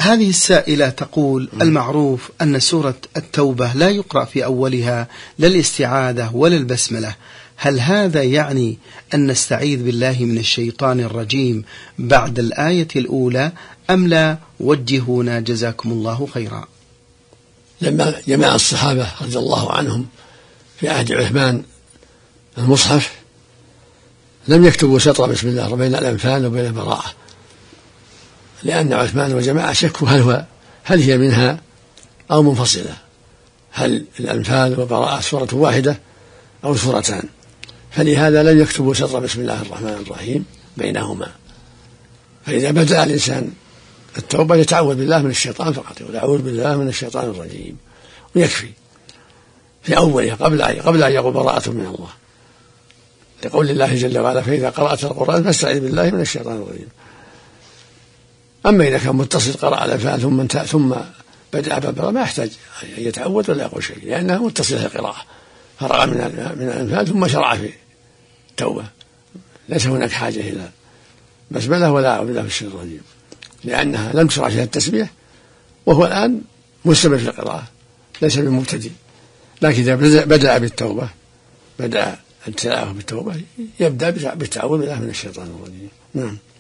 هذه السائلة تقول: المعروف أن سورة التوبة لا يقرأ في أولها لا الاستعاذة ولا البسملة، هل هذا يعني أن نستعيذ بالله من الشيطان الرجيم بعد الآية الأولى أم لا؟ وجهونا جزاكم الله خيرا. لما جمع الصحابة رضي الله عنهم في عهد عثمان المصحف لم يكتبوا سطر بسم الله بين الأنفال وبين البراءة، لأن عثمان وجماعة شكوا هل هي منها أو منفصلة، هل الأنفال وبراءة سورة واحدة أو سورتان، فلهذا لم يكتبوا سطر بسم الله الرحمن الرحيم بينهما. فإذا بدأ الإنسان التوبة يتعوذ بالله من الشيطان فقط، يقول أعوذ بالله من الشيطان الرجيم، ويكفي في أولها قبل أن يقول براءة من الله، لقول الله جل وعلا: فإذا قرأت القرآن فاستعذ بالله من الشيطان الرجيم. أما إذا كان متصل قرأ الأنفال ثم بدأ بالبراءة ما يحتاج أن يتعوذ ولا يقول شيء، لأنها متصلة القراءة، فرغ من الأنفال ثم شرع في التوبة، ليس هناك حاجة إلى بسملة ولا أعوذ بالله من الشيطان الرجيم، لأنها لم تشرع فيها التسبيح، وهو الآن مستمر في القراءة ليس بمبتدئ. لكن إذا بدأ بالتوبة، بدأ التلاوة بالتوبة، يبدأ بالتعوذ بالله من الشيطان الرجيم. نعم.